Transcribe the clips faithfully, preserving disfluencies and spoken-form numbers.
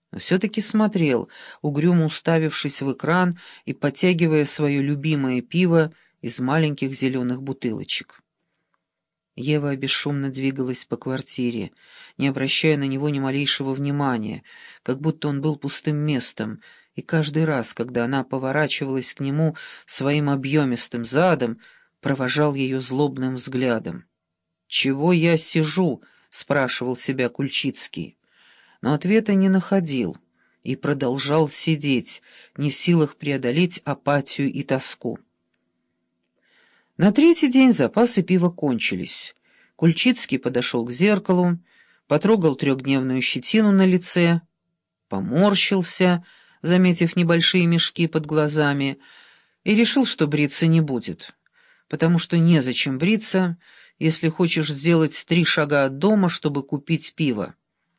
но все-таки смотрел, угрюмо уставившись в экран и потягивая свое любимое пиво из маленьких зеленых бутылочек. Ева бесшумно двигалась по квартире, не обращая на него ни малейшего внимания, как будто он был пустым местом, и каждый раз, когда она поворачивалась к нему своим объемистым задом, провожал ее злобным взглядом. «Чего я сижу?» — спрашивал себя Кульчицкий, но ответа не находил и продолжал сидеть, не в силах преодолеть апатию и тоску. На третий день запасы пива кончились. Кульчицкий подошел к зеркалу, потрогал трехдневную щетину на лице, поморщился, заметив небольшие мешки под глазами, и решил, что бриться не будет, потому что незачем бриться, если хочешь сделать три шага от дома, чтобы купить пиво.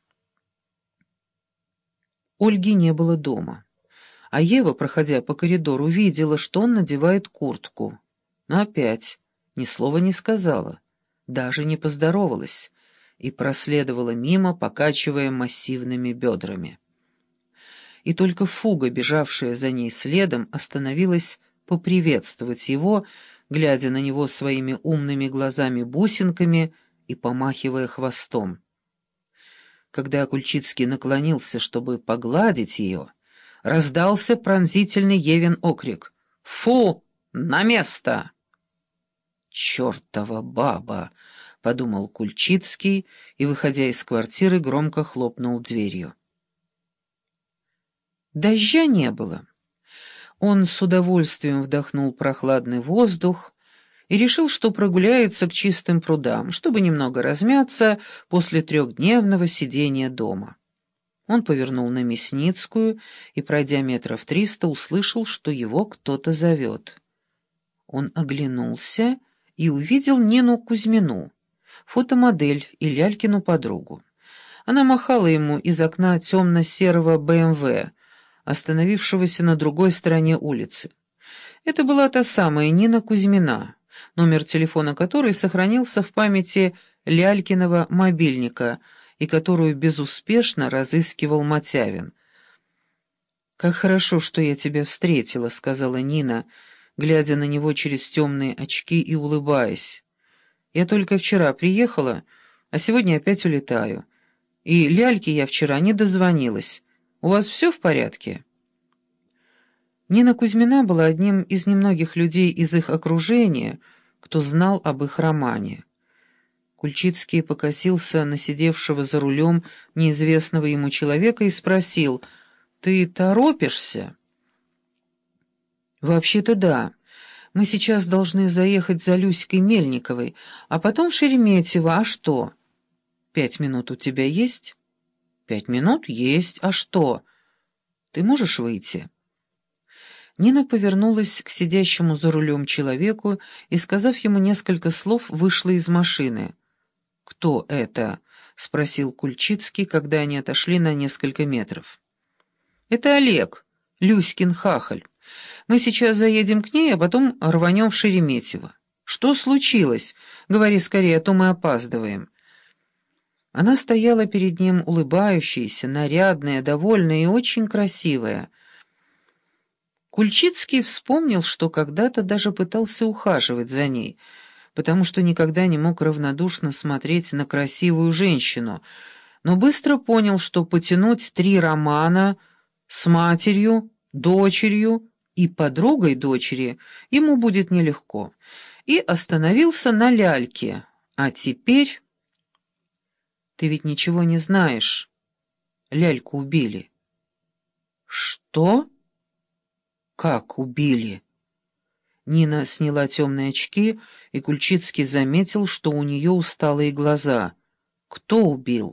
Ольги не было дома, а Ева, проходя по коридору, видела, что он надевает куртку. Но опять ни слова не сказала, даже не поздоровалась, и проследовала мимо, покачивая массивными бедрами. И только Фуга, бежавшая за ней следом, остановилась поприветствовать его, глядя на него своими умными глазами-бусинками и помахивая хвостом. Когда Кульчицкий наклонился, чтобы погладить ее, раздался пронзительный Евин окрик: «Фу! На место!» «Чертова баба!» — подумал Кульчицкий и, выходя из квартиры, громко хлопнул дверью. Дождя не было. Он с удовольствием вдохнул прохладный воздух и решил, что прогуляется к чистым прудам, чтобы немного размяться после трехдневного сидения дома. Он повернул на Мясницкую и, пройдя метров триста, услышал, что его кто-то зовет. Он оглянулся и увидел Нину Кузьмину, фотомодель и Лялькину подругу. Она махала ему из окна темно-серого бэ эм вэ, остановившегося на другой стороне улицы. Это была та самая Нина Кузьмина, номер телефона которой сохранился в памяти Лялькиного мобильника и которую безуспешно разыскивал Мотявин. «Как хорошо, что я тебя встретила», — сказала Нина, глядя на него через темные очки и улыбаясь. «Я только вчера приехала, а сегодня опять улетаю. И Ляльке я вчера не дозвонилась. У вас все в порядке?» Нина Кузьмина была одним из немногих людей из их окружения, кто знал об их романе. Кульчицкий покосился на сидевшего за рулем неизвестного ему человека и спросил: «Ты торопишься?» «Вообще-то да. Мы сейчас должны заехать за Люськой Мельниковой, а потом в Шереметьево. А что?» «Пять минут у тебя есть?» «Пять минут есть. А что? Ты можешь выйти?» Нина повернулась к сидящему за рулем человеку и, сказав ему несколько слов, вышла из машины. «Кто это?» — спросил Кульчицкий, когда они отошли на несколько метров. «Это Олег, Люськин хахаль. Мы сейчас заедем к ней, а потом рванем в Шереметьево. Что случилось? Говори скорее, а то мы опаздываем». Она стояла перед ним, улыбающаяся, нарядная, довольная и очень красивая. Кульчицкий вспомнил, что когда-то даже пытался ухаживать за ней, потому что никогда не мог равнодушно смотреть на красивую женщину, но быстро понял, что потянуть три романа с матерью, дочерью и подругой дочери ему будет нелегко, и остановился на Ляльке. А теперь... «Ты ведь ничего не знаешь. Ляльку убили». «Что? Как убили?» Нина сняла темные очки, и Кульчицкий заметил, что у нее усталые глаза. «Кто убил?»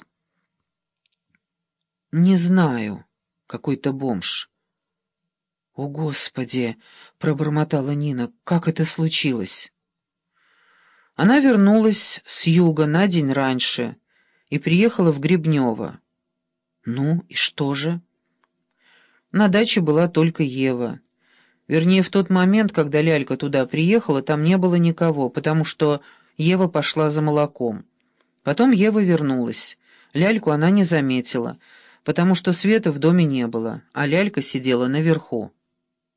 «Не знаю. Какой-то бомж». «О, Господи!» — пробормотала Нина. «Как это случилось?» Она вернулась с юга на день раньше и приехала в Гребнево. «Ну, и что же?» На даче была только Ева. Вернее, в тот момент, когда Лялька туда приехала, там не было никого, потому что Ева пошла за молоком. Потом Ева вернулась. Ляльку она не заметила. потому что света в доме не было, а лялька сидела наверху.